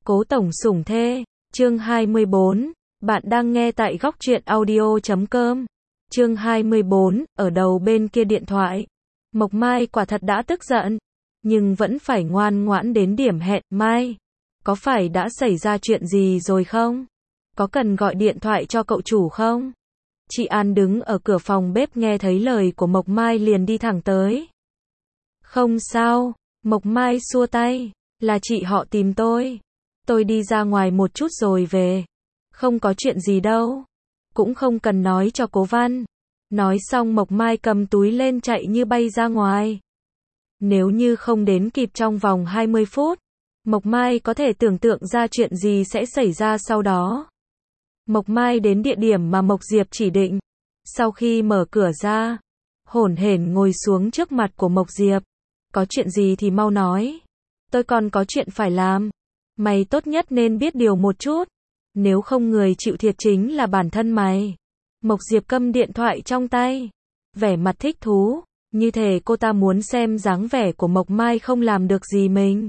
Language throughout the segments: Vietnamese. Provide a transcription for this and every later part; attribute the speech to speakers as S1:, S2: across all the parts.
S1: Cố tổng sủng thê, chương 24, bạn đang nghe tại góc truyện audio.com. Chương 24, ở đầu bên kia điện thoại. Mộc Mai quả thật đã tức giận, nhưng vẫn phải ngoan ngoãn đến điểm hẹn. Mai, có phải đã xảy ra chuyện gì rồi không? Có cần gọi điện thoại cho cậu chủ không? Chị An đứng ở cửa phòng bếp nghe thấy lời của Mộc Mai liền đi thẳng tới. Không sao, Mộc Mai xua tay, là chị họ tìm tôi. Tôi đi ra ngoài một chút rồi về. Không có chuyện gì đâu. Cũng không cần nói cho Cố Văn. Nói xong Mộc Mai cầm túi lên chạy như bay ra ngoài. Nếu như không đến kịp trong vòng 20 phút, Mộc Mai có thể tưởng tượng ra chuyện gì sẽ xảy ra sau đó. Mộc Mai đến địa điểm mà Mộc Diệp chỉ định. Sau khi mở cửa ra, hổn hển ngồi xuống trước mặt của Mộc Diệp. Có chuyện gì thì mau nói. Tôi còn có chuyện phải làm. Mày tốt nhất nên biết điều một chút. Nếu không người chịu thiệt chính là bản thân mày. Mộc Diệp cầm điện thoại trong tay, vẻ mặt thích thú, như thể cô ta muốn xem dáng vẻ của Mộc Mai không làm được gì mình.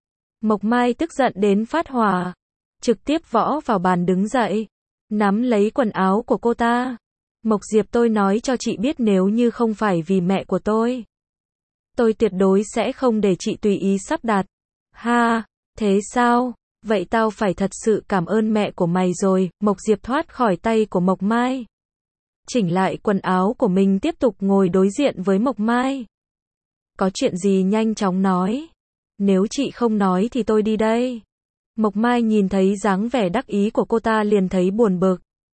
S1: Mộc Mai tức giận đến phát hỏa, trực tiếp võ vào bàn đứng dậy, nắm lấy quần áo của cô ta. Mộc Diệp, tôi nói cho chị biết, nếu như không phải vì mẹ của tôi tuyệt đối sẽ không để chị tùy ý sắp đặt. Ha, thế sao? Vậy tao phải thật sự cảm ơn mẹ của mày rồi. Mộc Diệp thoát khỏi tay của Mộc Mai, chỉnh lại quần áo của mình, tiếp tục ngồi đối diện với Mộc Mai. Có chuyện gì nhanh chóng nói. Nếu chị không nói thì tôi đi đây. Mộc Mai nhìn thấy dáng vẻ đắc ý của cô ta liền thấy buồn bực.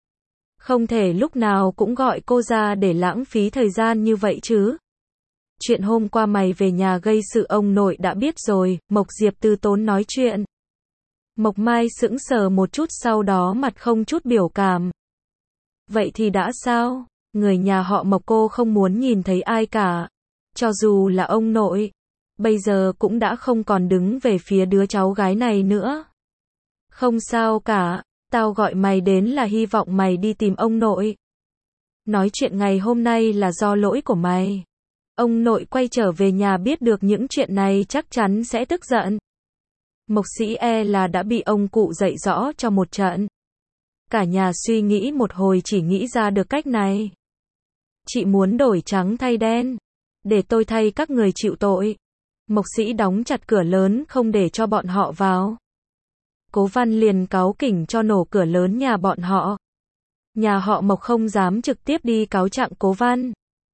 S1: Không thể lúc nào cũng gọi cô ra để lãng phí thời gian như vậy chứ. Chuyện hôm qua mày về nhà gây sự ông nội đã biết rồi. Mộc Diệp từ tốn nói chuyện. Mộc Mai sững sờ một chút, sau đó mặt không chút biểu cảm. Vậy thì đã sao? Người nhà họ Mộc cô không muốn nhìn thấy ai cả. Cho dù là ông nội, bây giờ cũng đã không còn đứng về phía đứa cháu gái này nữa. Không sao cả, tao gọi mày đến là hy vọng mày đi tìm ông nội. Nói chuyện ngày hôm nay là do lỗi của mày. Ông nội quay trở về nhà biết được những chuyện này chắc chắn sẽ tức giận. Mộc Sĩ là đã bị ông cụ dạy rõ cho một trận. Cả nhà suy nghĩ một hồi chỉ nghĩ ra được cách này. Chị muốn đổi trắng thay đen. Để tôi thay các người chịu tội. Mộc Sĩ đóng chặt cửa lớn không để cho bọn họ vào. Cố Văn liền cáu kỉnh cho nổ cửa lớn nhà bọn họ. Nhà họ Mộc không dám trực tiếp đi cáo trạng Cố Văn.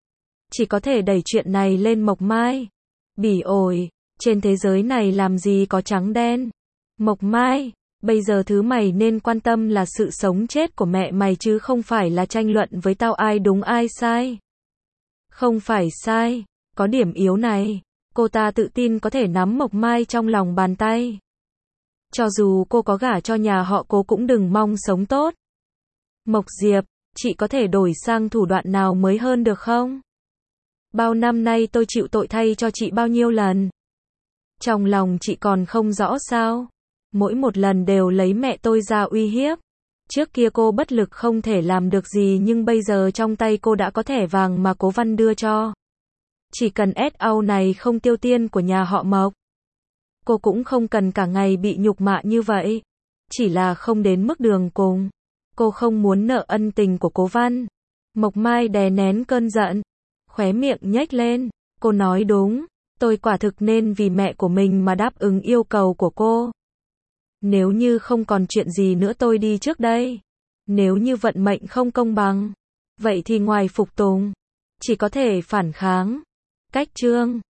S1: Chỉ có thể đẩy chuyện này lên Mộc Mai. Bỉ ổi, trên thế giới này làm gì có trắng đen. Mộc Mai, bây giờ thứ mày nên quan tâm là sự sống chết của mẹ mày chứ không phải là tranh luận với tao ai đúng ai sai. Không phải sai, có điểm yếu này. Cô ta tự tin có thể nắm Mộc Mai trong lòng bàn tay. Cho dù cô có gả cho nhà họ Cố cũng đừng mong sống tốt. Mộc Diệp, chị có thể đổi sang thủ đoạn nào mới hơn được không? Bao năm nay tôi chịu tội thay cho chị bao nhiêu lần? Trong lòng chị còn không rõ sao? Mỗi một lần đều lấy mẹ tôi ra uy hiếp. Trước kia cô bất lực không thể làm được gì, nhưng bây giờ trong tay cô đã có thẻ vàng mà Cố Văn đưa cho. Chỉ cần SAU này không tiêu tiền của nhà họ Mộc, cô cũng không cần cả ngày bị nhục mạ như vậy. Chỉ là không đến mức đường cùng. Cô không muốn nợ ân tình của Cố Văn. Mộc Mai đè nén cơn giận, khóe miệng nhếch lên. Cô nói đúng, tôi quả thực nên vì mẹ của mình mà đáp ứng yêu cầu của cô. Nếu như không còn chuyện gì nữa tôi đi trước đây. Nếu như vận mệnh không công bằng, vậy thì ngoài phục tùng, chỉ có thể phản kháng. Cách chương